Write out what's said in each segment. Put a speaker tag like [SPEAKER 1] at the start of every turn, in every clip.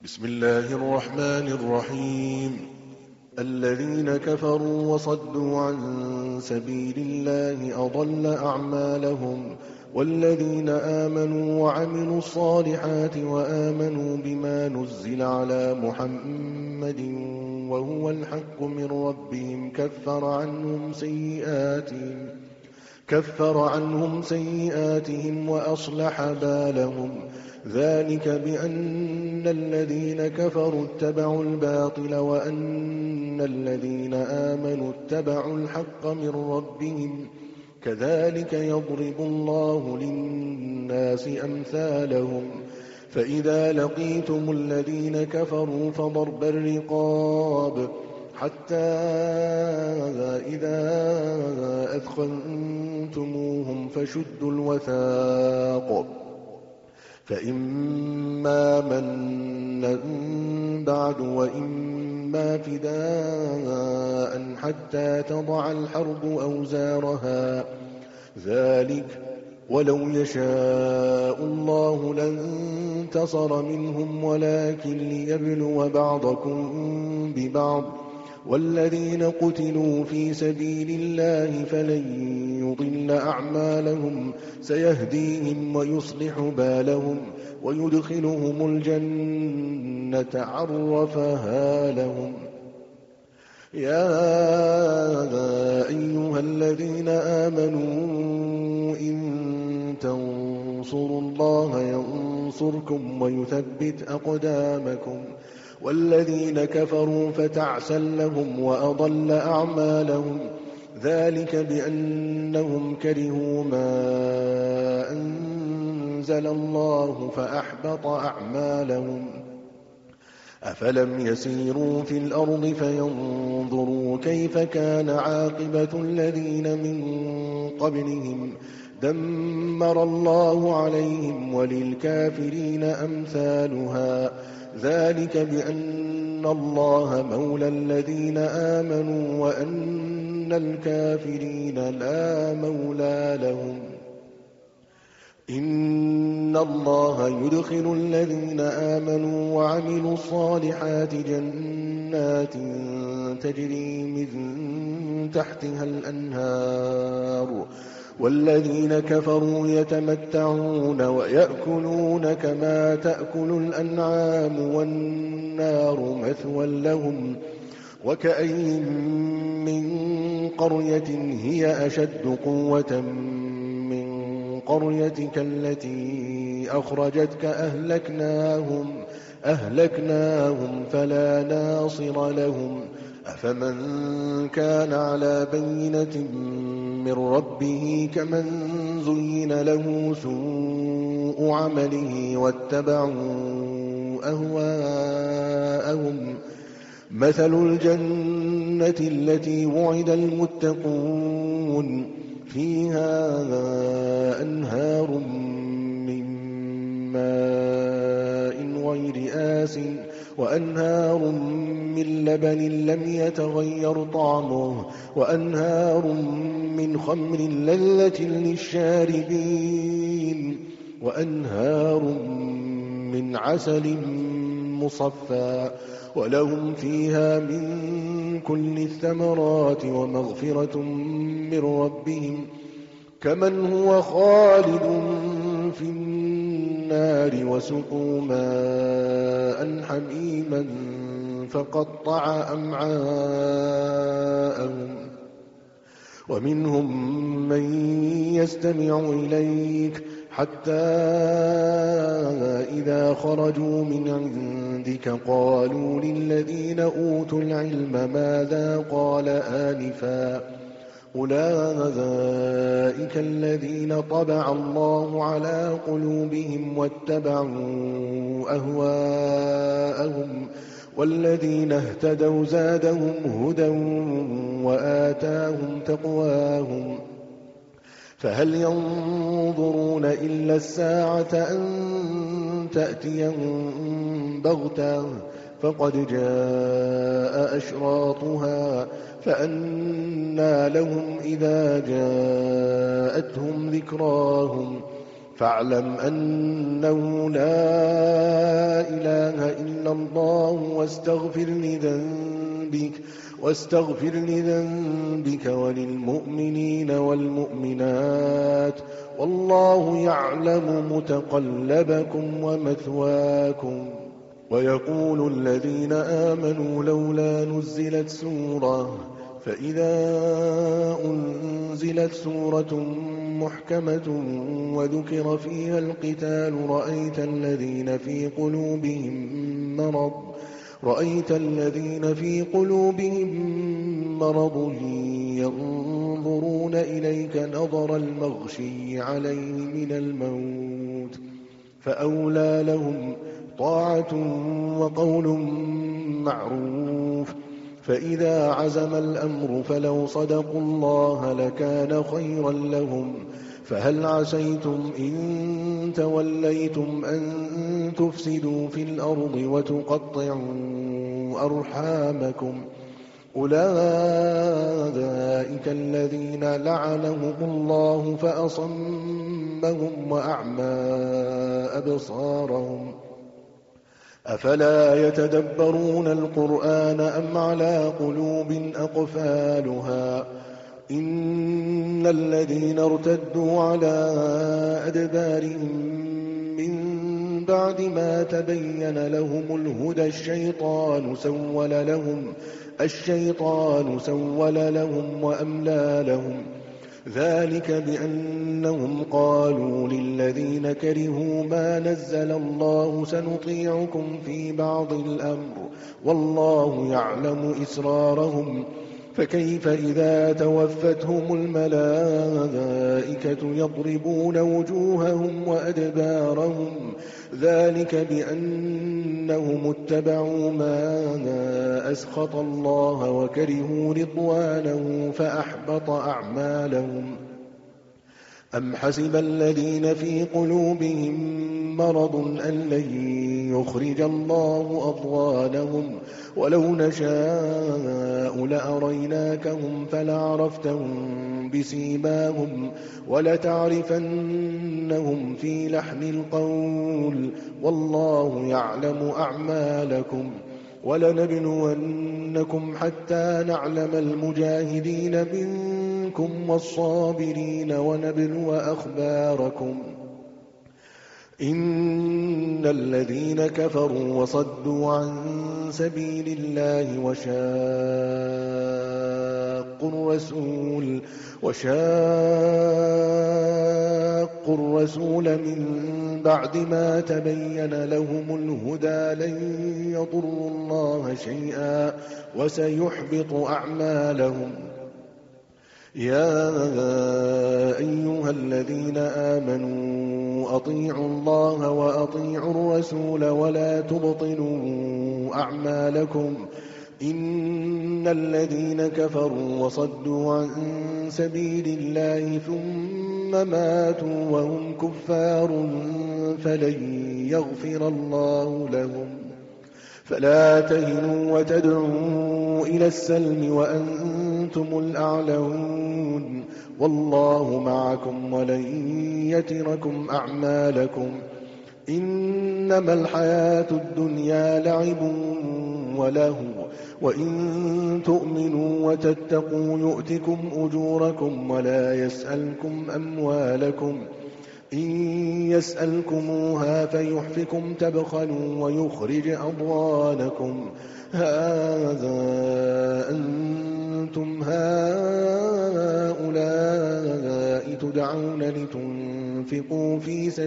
[SPEAKER 1] بسم الله الرحمن الرحيم. الذين كفروا وصدوا عن سبيل الله أضل أعمالهم، والذين آمنوا وعملوا الصالحات وآمنوا بما نزل على محمد وهو الحق من ربهم كفر عنهم سيئاتهم وأصلح بالهم. ذلك بأن الذين كفروا اتبعوا الباطل وأن الذين آمنوا اتبعوا الحق من ربهم. كذلك يضرب الله للناس أمثالهم. فإذا لقيتم الذين كفروا فضرب الرقاب حتى إذا أثخنتموهم فشدوا الوثاق، فإما منا بعد وإما فداء حتى تضع الحرب أوزارها. ذلك ولو يشاء الله لانتصر منهم ولكن ليبلو بعضكم ببعض. والذين قتلوا في سبيل الله فلن يضل أعمالهم، سيهديهم ويصلح بالهم ويدخلهم الجنة عرفها لهم. يا أيها الذين آمنوا إن تنصروا الله ينصركم ويثبت أقدامكم. والذين كفروا فتعسا لهم وأضل أعمالهم. ذلك بأنهم كرهوا ما أنزل الله فأحبط أعمالهم. أفلم يسيروا في الأرض فينظروا كيف كان عاقبة الذين من قبلهم. دمر الله عليهم وللكافرين أمثالها. ذلك بأن الله مولى الذين آمنوا وأن الكافرين لا مولى لهم. إن الله يدخل الذين آمنوا وعملوا الصالحات جنات تجري من تحتها الأنهار، والذين كفروا يتمتعون ويأكلون كما تأكل الأنعام والنار مثوى لهم. وكأين من قرية هي أشد قوة من قريتك التي أخرجتك أهلكناهم فلا ناصر لهم. أفمن كان على بينة من ربه كمن زين له سوء عمله واتبعوا أهواءهم. مثل الجنة التي وعد المتقون فيها أنهار من ماء غير آسٍ وأنهار من لبن لم يتغير طعمه وأنهار من خمر لذة للشاربين وأنهار من عسل مصفى ولهم فيها من كل الثمرات ومغفرة من ربهم كمن هو خالد في النار وسقوا ماء حميما فقطع أمعاءهم. ومنهم من يستمع إليك حتى إذا خرجوا من عندك قالوا للذين أوتوا العلم ماذا قال آنفا أولئك الذين طبع الله على قلوبهم واتبعوا أهواءهم. والذين اهتدوا زادهم هدى وآتاهم تقواهم. فهل ينظرون إلا الساعة أن تأتيهم بغتة فقد جاء أشراطها فأنى لهم إذا جاءتهم ذكراهم فاعلم أنه لا إله إلا الله واستغفر لذنبك وللمؤمنين والمؤمنات والله يعلم متقلبكم ومثواكم. ويقول الذين آمنوا لولا نزلت سورة، فإذا أنزلت سورة محكمة وذكر فيها القتال رأيت الذين في قلوبهم مرض ينظرون إليك نظر المغشي عليه من الموت، فأولى لهم طاعة وقول معروف. فإذا عزم الأمر فلو صدقوا الله لكان خيرا لهم. فهل عسيتم إن توليتم أن تفسدوا في الأرض وتقطعوا أرحامكم؟ أولئك الذين لعنهم الله فأصمهم وأعمى أبصارهم. أفلا يتدبرون القرآن أم على قلوب أقفالها؟ إن الذين ارتدوا على أدبارهم من بعد ما تبين لهم الهدى الشيطان سول لهم وأملى لهم. ذلك بأنهم قالوا للذين كرهوا ما نزل الله سنطيعكم في بعض الأمر والله يعلم إسرارهم. فكيف إذا توفتهم الملائكة يضربون وجوههم وأدبارهم؟ ذلك بأنهم اتبعوا ما أسخط الله وكرهوا رضوانه فأحبط أعمالهم. أم حسب الذين في قلوبهم مرض أن لن يخرج الله أضغانهم؟ ولو نشاء لأريناكهم فلعرفتهم بسيماهم ولتعرفنهم في لحن القول والله يعلم أعمالكم. ولنبلونكم حتى نعلم المجاهدين منكم والصابرين ونبلو أخباركم. إن الذين كفروا وصدوا عن سبيل الله وشاقوا الرسول من بعد ما تبين لهم الهدى لن يضروا الله شيئا وسيحبط أعمالهم. يا أيها الذين آمنوا أطيعوا الله وأطيعوا الرسول ولا تبطلوا أعمالكم. إن الذين كفروا وصدوا عن سبيل الله ثم ماتوا وهم كفار فلن يغفر الله لهم. فلا تهنوا وتدعوا إلى السلم وأنتم الأعلون والله معكم ولن يتركم أعمالكم. إنما الحياة الدنيا لعب ولهو وإن تؤمنوا وتتقوا يؤتكم أجوركم ولا يسألكم أموالكم. إن يسألكموها فيحفكم تبخلوا ويخرج أضغانكم. هذا أنتم هؤلاء تدعون لتنفقوا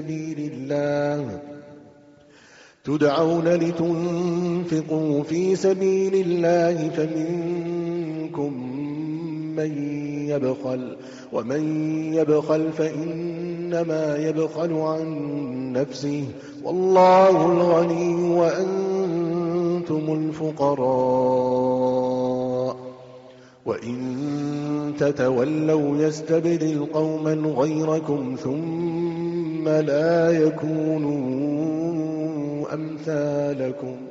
[SPEAKER 1] في سبيل الله فمنكم من يبخل ومن يبخل فإنما يبخل عن نفسه والله الغني وأنتم الفقراء. وإن تتولوا يستبدل قوما غيركم ثم لا يكونوا أمثالكم.